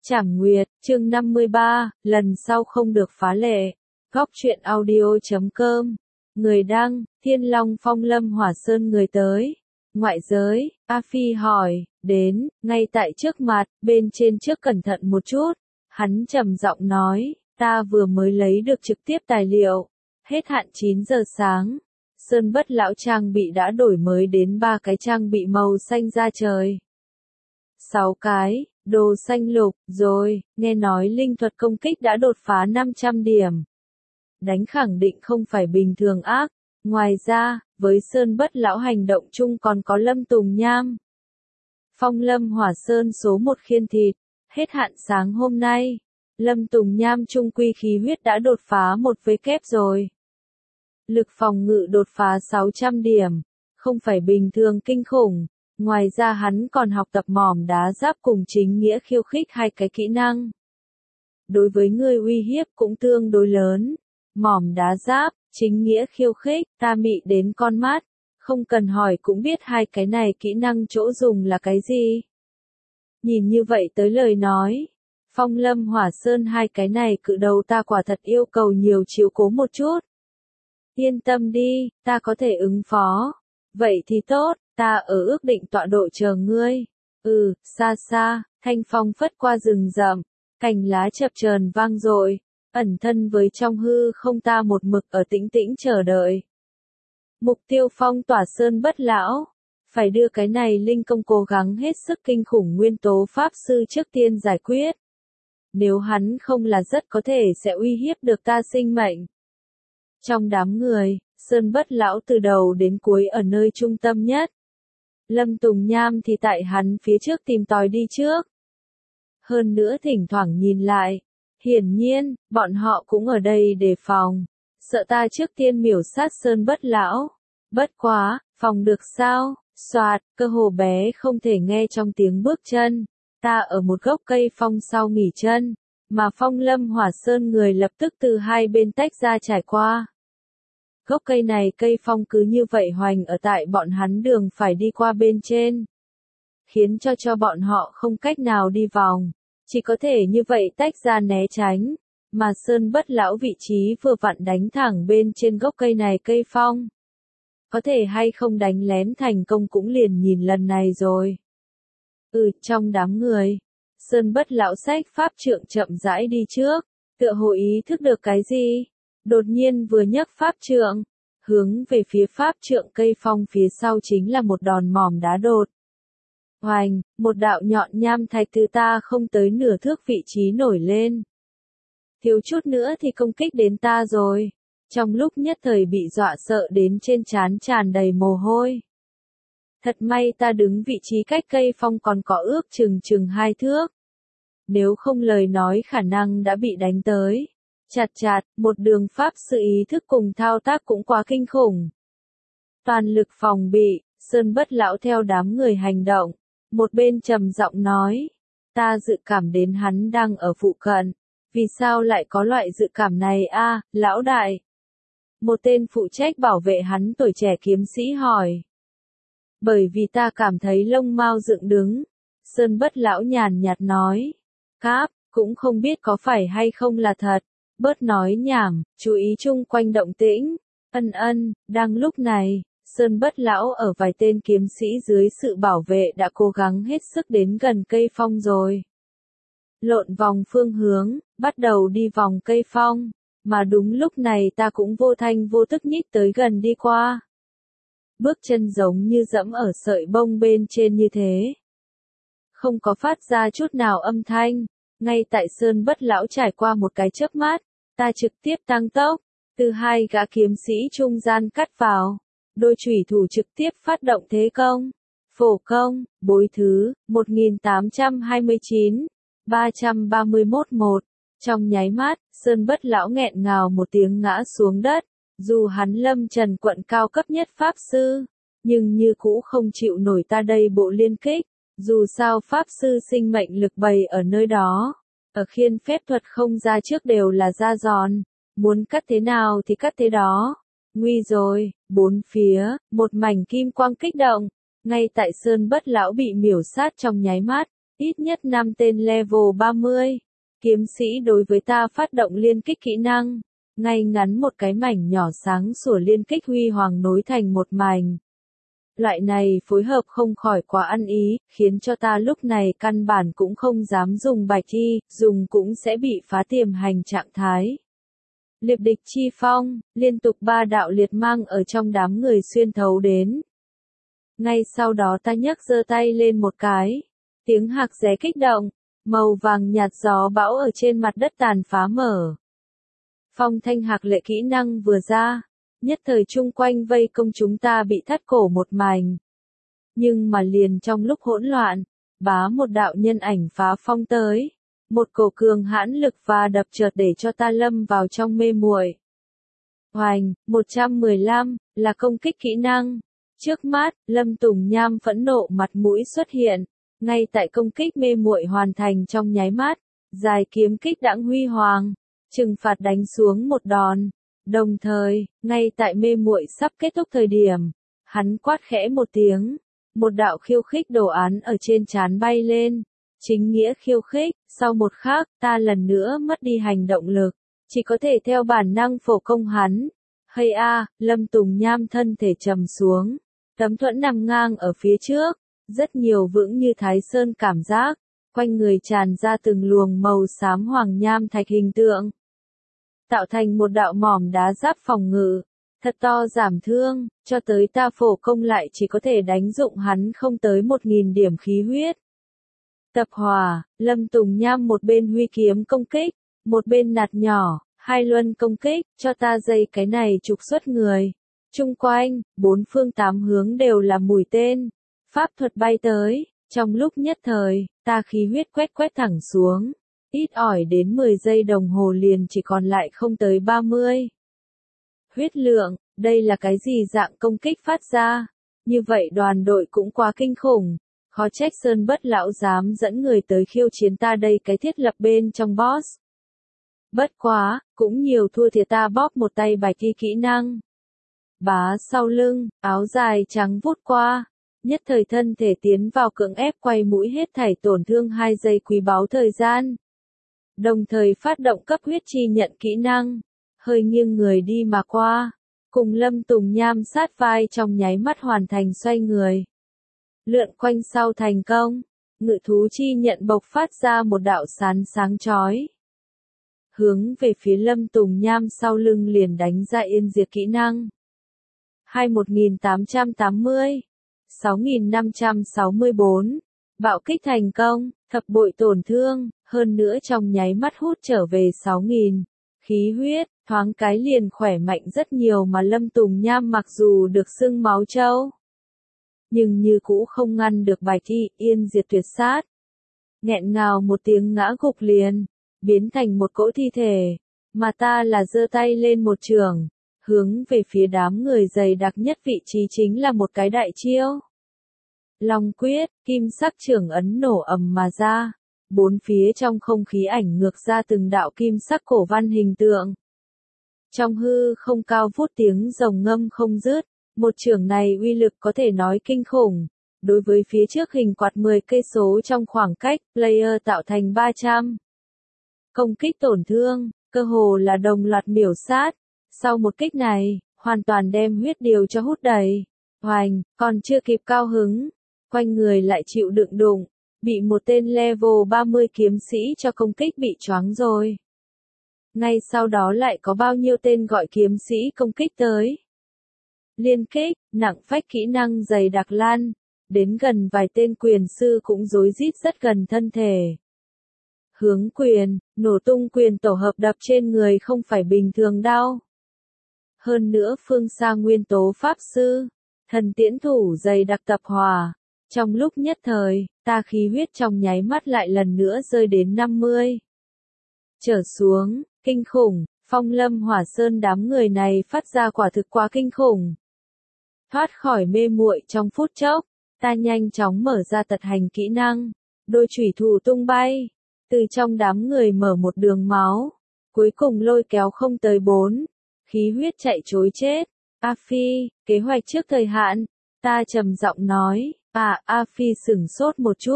Trảm Nguyệt, chương 53, lần sau không được phá lệ. Góc truyện audio.com. Người đăng, Thiên Long Phong Lâm Hỏa Sơn người tới. Ngoại giới, A Phi hỏi, đến, ngay tại trước mặt, bên trên trước cẩn thận một chút. Hắn trầm giọng nói, ta vừa mới lấy được trực tiếp tài liệu. Hết hạn 9 giờ sáng. Sơn Bất Lão trang bị đã đổi mới đến 3 cái trang bị màu xanh da trời. 6 cái, đồ xanh lục, rồi, nghe nói linh thuật công kích đã đột phá 500 điểm. Đánh khẳng định không phải bình thường ác. Ngoài ra, với Sơn Bất Lão hành động chung còn có Lâm Tùng Nham. Phong Lâm Hỏa Sơn số 1 khiên thịt, hết hạn sáng hôm nay. Lâm Tùng Nham trung quy khí huyết đã đột phá 1 vế kép rồi. Lực phòng ngự đột phá 600 điểm, không phải bình thường kinh khủng. Ngoài ra hắn còn học tập mỏm đá giáp cùng chính nghĩa khiêu khích 2 cái kỹ năng. Đối với người uy hiếp cũng tương đối lớn. Mỏm đá giáp, chính nghĩa khiêu khích, ta mị đến con mắt. Không cần hỏi cũng biết 2 cái này kỹ năng chỗ dùng là cái gì. Nhìn như vậy tới lời nói. Phong Lâm Hỏa Sơn 2 cái này cự đầu ta quả thật yêu cầu nhiều chiếu cố một chút. Yên tâm đi, ta có thể ứng phó. Vậy thì tốt, ta ở ước định tọa độ chờ ngươi. Xa xa, thanh phong phất qua rừng rậm, cành lá chập chờn vang dội, ẩn thân với trong hư không ta một mực ở tĩnh tĩnh chờ đợi. Mục tiêu phong tỏa Sơn Bất Lão, phải đưa cái này linh công cố gắng hết sức kinh khủng nguyên tố pháp sư trước tiên giải quyết. Nếu hắn không là rất có thể sẽ uy hiếp được ta sinh mệnh. Trong đám người, Sơn Bất Lão từ đầu đến cuối ở nơi trung tâm nhất. Lâm Tùng Nham thì tại hắn phía trước tìm tòi đi trước. Hơn nữa thỉnh thoảng nhìn lại. Hiển nhiên, bọn họ cũng ở đây đề phòng. Sợ ta trước tiên miểu sát Sơn Bất Lão. Bất quá, phòng được sao? Soạt, cơ hồ bé không thể nghe trong tiếng bước chân. Ta ở một gốc cây phong sau nghỉ chân. Mà Phong Lâm Hỏa Sơn người lập tức từ hai bên tách ra trải qua. Gốc cây này cây phong cứ như vậy hoành ở tại bọn hắn đường phải đi qua bên trên. Khiến cho bọn họ không cách nào đi vòng. Chỉ có thể như vậy tách ra né tránh. Mà Sơn Bất Lão vị trí vừa vặn đánh thẳng bên trên gốc cây này cây phong. Có thể hay không đánh lén thành công cũng liền nhìn lần này rồi. Trong đám người. Sơn Bất Lão xách pháp trượng chậm rãi đi trước. Tựa hồ ý thức được cái gì? Đột nhiên vừa nhấc pháp trượng, hướng về phía pháp trượng cây phong phía sau chính là một đòn mỏm đá đột. Hoành, một đạo nhọn nham thạch từ ta không tới nửa thước vị trí nổi lên. Thiếu chút nữa thì công kích đến ta rồi. Trong lúc nhất thời bị dọa sợ đến trên trán tràn đầy mồ hôi. Thật may ta đứng vị trí cách cây phong còn có ước chừng 2 thước. Nếu không lời nói khả năng đã bị đánh tới. Chặt, một đường pháp sự ý thức cùng thao tác cũng quá kinh khủng. Toàn lực phòng bị, Sơn Bất Lão theo đám người hành động. Một bên trầm giọng nói. Ta dự cảm đến hắn đang ở phụ cận. Vì sao lại có loại dự cảm này lão đại? Một tên phụ trách bảo vệ hắn tuổi trẻ kiếm sĩ hỏi. Bởi vì ta cảm thấy lông mao dựng đứng. Sơn Bất Lão nhàn nhạt nói. Cáp, cũng không biết có phải hay không là thật. Bớt nói nhảm, chú ý chung quanh động tĩnh. Đang lúc này, Sơn Bất Lão ở vài tên kiếm sĩ dưới sự bảo vệ đã cố gắng hết sức đến gần cây phong rồi. Lộn vòng phương hướng, bắt đầu đi vòng cây phong, mà đúng lúc này ta cũng vô thanh vô tức nhích tới gần đi qua. Bước chân giống như dẫm ở sợi bông bên trên như thế. Không có phát ra chút nào âm thanh. Ngay tại Sơn Bất Lão trải qua một cái chớp mắt, ta trực tiếp tăng tốc, từ 2 gã kiếm sĩ trung gian cắt vào, đôi chủy thủ trực tiếp phát động thế công, phổ công, bối thứ, 1829, 331-1, trong nháy mắt, Sơn Bất Lão nghẹn ngào một tiếng ngã xuống đất, dù hắn lâm trần quận cao cấp nhất pháp sư, nhưng như cũ không chịu nổi ta đây bộ liên kích. Dù sao pháp sư sinh mệnh lực bày ở nơi đó, ở khiên phép thuật không ra trước đều là ra giòn, muốn cắt thế nào thì cắt thế đó. Nguy rồi, bốn phía, một mảnh kim quang kích động, ngay tại Sơn Bất Lão bị miểu sát trong nháy mắt, ít nhất 5 tên level 30. Kiếm sĩ đối với ta phát động liên kích kỹ năng. Ngay ngắn một cái mảnh nhỏ sáng sủa liên kích huy hoàng nối thành một mảnh. Loại này phối hợp không khỏi quá ăn ý, khiến cho ta lúc này căn bản cũng không dám dùng bạch thi, dùng cũng sẽ bị phá tiềm hành trạng thái. Liệp địch chi phong, liên tục 3 đạo liệt mang ở trong đám người xuyên thấu đến. Ngay sau đó ta nhấc giơ tay lên một cái. Tiếng hạc ré kích động, màu vàng nhạt gió bão ở trên mặt đất tàn phá mở. Phong thanh hạc lệ kỹ năng vừa ra, nhất thời chung quanh vây công chúng ta bị thắt cổ một mảnh. Nhưng mà liền trong lúc hỗn loạn, bá một đạo nhân ảnh phá phong tới. Một cổ cường hãn lực và đập chợt để cho ta lâm vào trong mê muội. Hoành, 115, là công kích kỹ năng. Trước mắt, Lâm Tùng Nham phẫn nộ mặt mũi xuất hiện. Ngay tại công kích mê muội hoàn thành trong nháy mắt, dài kiếm kích đãng huy hoàng, trừng phạt đánh xuống một đòn. Đồng thời, ngay tại mê muội sắp kết thúc thời điểm, hắn quát khẽ một tiếng, một đạo khiêu khích đồ án ở trên trán bay lên. Chính nghĩa khiêu khích, sau một khắc, ta lần nữa mất đi hành động lực, chỉ có thể theo bản năng phổ công hắn. Hay a, Lâm Tùng Nham thân thể trầm xuống, tấm thuẫn nằm ngang ở phía trước, rất nhiều vững như Thái Sơn cảm giác, quanh người tràn ra từng luồng màu xám hoàng nham thạch hình tượng, tạo thành một đạo mỏm đá giáp phòng ngự, thật to giảm thương, cho tới ta phổ công lại chỉ có thể đánh dụng hắn không tới 1000 điểm khí huyết. Tập hòa, Lâm Tùng Nham một bên huy kiếm công kích, một bên nạt nhỏ, hai luân công kích, cho ta dây cái này trục xuất người. Trung quanh, bốn phương tám hướng đều là mũi tên, pháp thuật bay tới, trong lúc nhất thời, ta khí huyết quét thẳng xuống, ít ỏi đến 10 giây đồng hồ liền chỉ còn lại không tới 30. Huyết lượng, đây là cái gì dạng công kích phát ra? Như vậy đoàn đội cũng quá kinh khủng. Khó trách Sơn Bất lão dám dẫn người tới khiêu chiến ta đây cái thiết lập bên trong boss. Bất quá, cũng nhiều thua thiệt ta bóp một tay bạch thi kỹ năng. Bá sau lưng, áo dài trắng vút qua, nhất thời thân thể tiến vào cưỡng ép quay mũi hết thảy tổn thương 2 giây quý báu thời gian. Đồng thời phát động cấp huyết chi nhận kỹ năng, hơi nghiêng người đi mà qua, cùng Lâm Tùng Nham sát vai trong nháy mắt hoàn thành xoay người. Lượn quanh sau thành công, ngự thú chi nhận bộc phát ra một đạo sáng chói. Hướng về phía Lâm Tùng Nham sau lưng liền đánh ra yên diệt kỹ năng. 21880, 6564, bạo kích thành công, thập bội tổn thương, hơn nữa trong nháy mắt hút trở về 6000. Khí huyết, thoáng cái liền khỏe mạnh rất nhiều mà Lâm Tùng Nham mặc dù được xưng máu trâu, nhưng như cũ không ngăn được bạch thi, yên diệt tuyệt sát. Nghẹn ngào một tiếng ngã gục liền, biến thành một cỗ thi thể, mà ta là giơ tay lên một trường, hướng về phía đám người dày đặc nhất vị trí chính là một cái đại chiêu. Long quyết, kim sắc trường ấn nổ ầm mà ra, bốn phía trong không khí ảnh ngược ra từng đạo kim sắc cổ văn hình tượng. Trong hư không cao vút tiếng rồng ngâm không dứt. Một chưởng này uy lực có thể nói kinh khủng. Đối với phía trước hình quạt 10 cây số trong khoảng cách, player tạo thành 300. Công kích tổn thương, cơ hồ là đồng loạt miểu sát. Sau một kích này, hoàn toàn đem huyết điều cho hút đầy. Hoành, còn chưa kịp cao hứng. Quanh người lại chịu đựng đụng. Bị một tên level 30 kiếm sĩ cho công kích bị choáng rồi. Ngay sau đó lại có bao nhiêu tên gọi kiếm sĩ công kích tới. Liên kích, nặng phách kỹ năng dày đặc lan, đến gần vài tên quyền sư cũng rối rít rất gần thân thể. Hướng quyền, nổ tung quyền tổ hợp đập trên người không phải bình thường đau. Hơn nữa phương xa nguyên tố pháp sư, thần tiễn thủ dày đặc tập hòa. Trong lúc nhất thời, ta khí huyết trong nháy mắt lại lần nữa rơi đến 50. Trở xuống, kinh khủng, Phong Lâm Hỏa Sơn đám người này phát ra quả thực quá kinh khủng. Thoát khỏi mê muội trong phút chốc, ta nhanh chóng mở ra tật hành kỹ năng, đôi chủy thủ tung bay, từ trong đám người mở một đường máu, cuối cùng lôi kéo không tới 4, khí huyết chạy trối chết. A Phi, kế hoạch trước thời hạn, ta trầm giọng nói, A Phi sửng sốt một chút,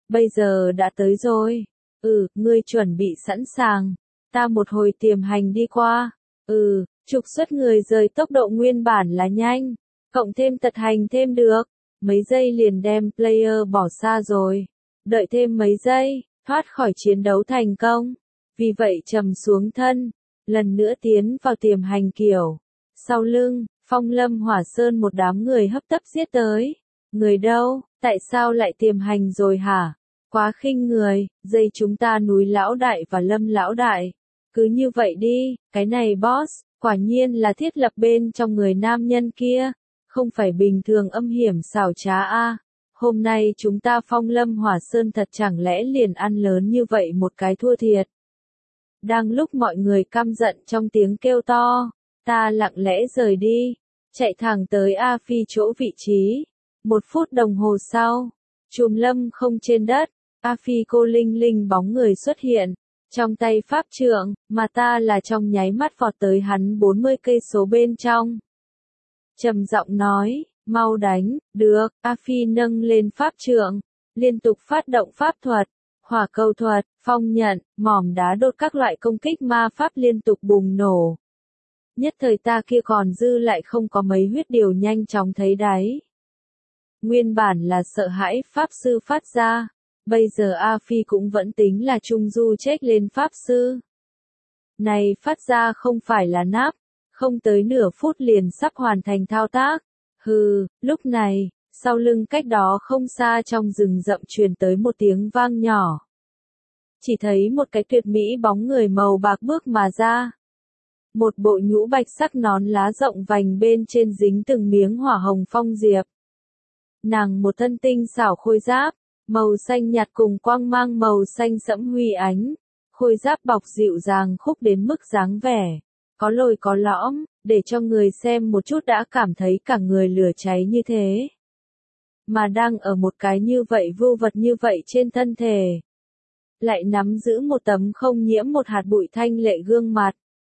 Bây giờ đã tới rồi. Ngươi chuẩn bị sẵn sàng. Ta một hồi tiềm hành đi qua. Trục xuất người rời tốc độ nguyên bản là nhanh. Cộng thêm tật hành thêm được. Mấy giây liền đem player bỏ xa rồi. Đợi thêm mấy giây, thoát khỏi chiến đấu thành công. Vì vậy trầm xuống thân. Lần nữa tiến vào tiềm hành kiểu. Sau lưng, Phong Lâm Hỏa Sơn một đám người hấp tấp giết tới. Người đâu, tại sao lại tiềm hành rồi hả? Quá khinh người, dây chúng ta núi lão đại và Lâm lão đại. Cứ như vậy đi, cái này boss, quả nhiên là thiết lập bên trong người nam nhân kia. Không phải bình thường âm hiểm xảo trá a. Hôm nay chúng ta Phong Lâm Hỏa Sơn thật chẳng lẽ liền ăn lớn như vậy một cái thua thiệt. Đang lúc mọi người căm giận trong tiếng kêu to, ta lặng lẽ rời đi, chạy thẳng tới A Phi chỗ vị trí. 1 phút đồng hồ sau, chùm lâm không trên đất, A Phi cô linh linh bóng người xuất hiện, trong tay pháp trượng, mà ta là trong nháy mắt vọt tới hắn 40 cây số bên trong. Trầm giọng nói, mau đánh, được, A Phi nâng lên pháp trượng, liên tục phát động pháp thuật, hỏa cầu thuật, phong nhận, mỏm đá đột các loại công kích ma pháp liên tục bùng nổ. Nhất thời ta kia còn dư lại không có mấy huyết điều nhanh chóng thấy đáy. Nguyên bản là sợ hãi pháp sư phát ra, bây giờ A Phi cũng vẫn tính là trung du check lên pháp sư. Này phát ra không phải là nắp, không tới nửa phút liền sắp hoàn thành thao tác. Lúc này, sau lưng cách đó không xa trong rừng rậm truyền tới một tiếng vang nhỏ. Chỉ thấy một cái tuyệt mỹ bóng người màu bạc bước mà ra. Một bộ nhũ bạch sắc nón lá rộng vành bên trên dính từng miếng hỏa hồng phong diệp. Nàng một thân tinh xảo khôi giáp, màu xanh nhạt cùng quang mang màu xanh sẫm huy ánh. Khôi giáp bọc dịu dàng khúc đến mức dáng vẻ. Có lồi có lõm, để cho người xem một chút đã cảm thấy cả người lửa cháy như thế. Mà đang ở một cái như vậy vưu vật như vậy trên thân thể. Lại nắm giữ một tấm không nhiễm một hạt bụi thanh lệ gương mặt.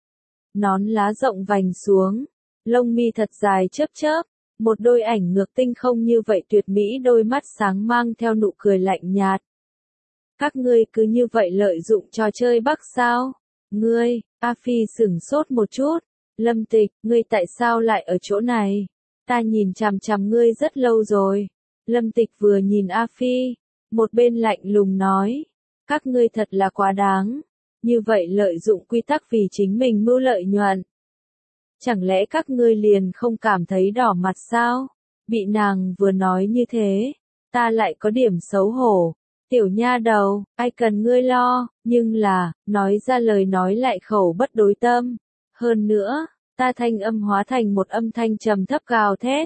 Nón lá rộng vành xuống, lông mi thật dài chớp chớp, một đôi ảnh ngược tinh không như vậy tuyệt mỹ đôi mắt sáng mang theo nụ cười lạnh nhạt. Các ngươi cứ như vậy lợi dụng trò chơi Bắc sao? Ngươi, A Phi sửng sốt một chút. Lâm Tịch, ngươi tại sao lại ở chỗ này? Ta nhìn chằm chằm ngươi rất lâu rồi. Lâm Tịch vừa nhìn A Phi, một bên lạnh lùng nói. Các ngươi thật là quá đáng. Như vậy lợi dụng quy tắc vì chính mình mưu lợi nhuận. Chẳng lẽ các ngươi liền không cảm thấy đỏ mặt sao? Bị nàng vừa nói như thế, ta lại có điểm xấu hổ. Tiểu nha đầu, ai cần ngươi lo, nhưng là, nói ra lời nói lại khẩu bất đối tâm. Hơn nữa, ta thanh âm hóa thành một âm thanh trầm thấp gào thét.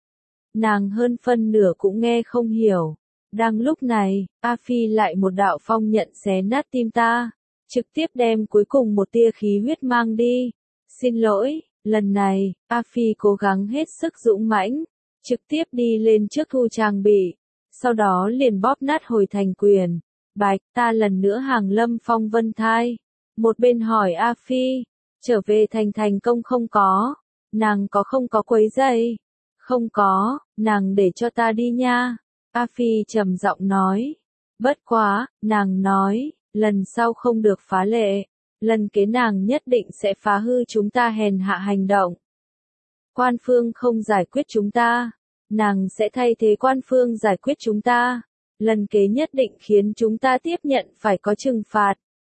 Nàng hơn phân nửa cũng nghe không hiểu. Đang lúc này, A Phi lại một đạo phong nhận xé nát tim ta, trực tiếp đem cuối cùng một tia khí huyết mang đi. Xin lỗi, lần này, A Phi cố gắng hết sức dũng mãnh, trực tiếp đi lên trước thu trang bị. Sau đó liền bóp nát hồi thành quyền. Bạch, ta lần nữa hàng Lâm Phong Vân Thai. Một bên hỏi A Phi, trở về thành công không có? Nàng có không có quấy rầy? Không có, nàng để cho ta đi nha. A Phi trầm giọng nói. Bất quá, nàng nói, lần sau không được phá lệ. Lần kế nàng nhất định sẽ phá hư chúng ta hèn hạ hành động. Quan phương không giải quyết chúng ta. Nàng sẽ thay thế quan phương giải quyết chúng ta. Lần kế nhất định khiến chúng ta tiếp nhận phải có trừng phạt.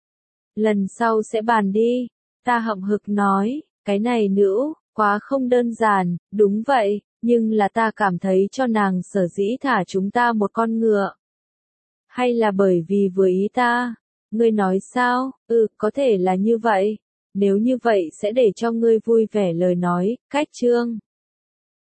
Lần sau sẽ bàn đi. Ta hậm hực nói, cái này nữ, quá không đơn giản, đúng vậy, nhưng là ta cảm thấy cho nàng sở dĩ thả chúng ta một con ngựa. Hay là bởi vì vừa ý ta? Ngươi nói sao? Có thể là như vậy. Nếu như vậy sẽ để cho ngươi vui vẻ lời nói, cách chương.